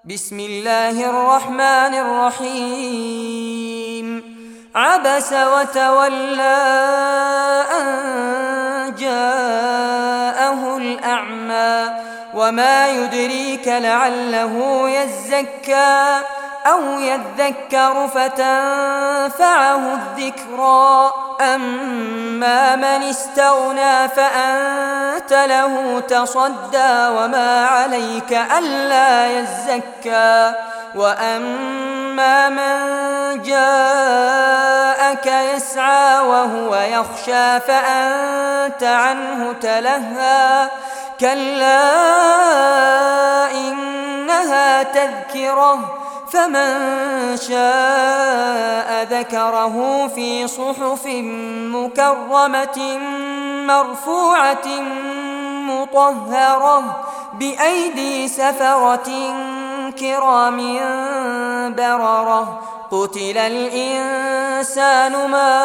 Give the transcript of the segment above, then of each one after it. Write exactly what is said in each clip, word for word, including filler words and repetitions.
بسم الله الرحمن الرحيم عبس وتولى أن جاءه الأعمى وما يدريك لعله يزكى أو يذكر فتنفعه الذكرى أما من استغنى فأنت له تصدى وما عليك ألا يزكى وأما من جاءك يسعى وهو يخشى فأنت عنه تلهى كلا إنها تذكرة فمن شاء ذكره في صحف مكرمة مرفوعة مطهرة بأيدي سفرة كرام بررة قتل الإنسان ما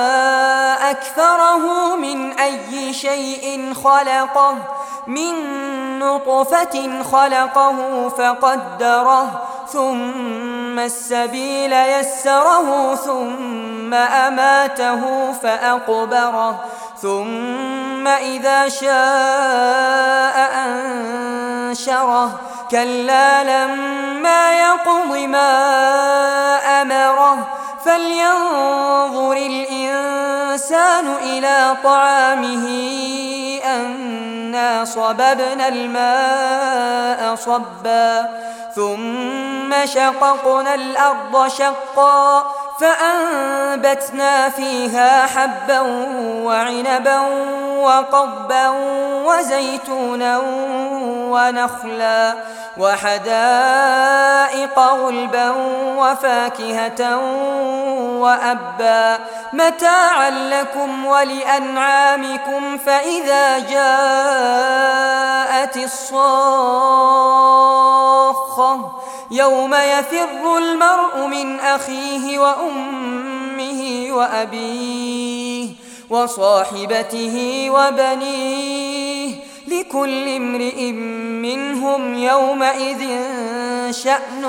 أكفره من أي شيء خلقه من نطفة خلقه فقدره ثم السبيل يسره ثم أماته فأقبره ثم إذا شاء أنشره كلا لما يقض ما أمره فلينظر الإنسان إلى طعامه أنا صببنا الماء صبا ثم شققنا الأرض شقا فأنبتنا فيها حبا وعنبا وقضبا وزيتونا ونخلا وحدائق غلبا وفاكهة وأبا متاعا لكم ولأنعامكم فإذا جاءت الصاخة يوم يفر المرء من أخيه وأمه وأبيه وصاحبته وبنيه لكل امرئ منهم يومئذ شأن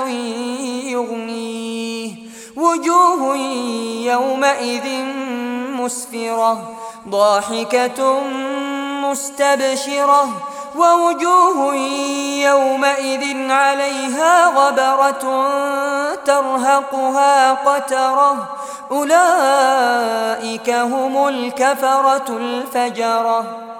يغنيه وجوه يومئذ مسفرة ضاحكة مستبشرة ووجوه يومئذ عليها غبرة ترهقها قترة أولئك هم الكفرة الفجرة.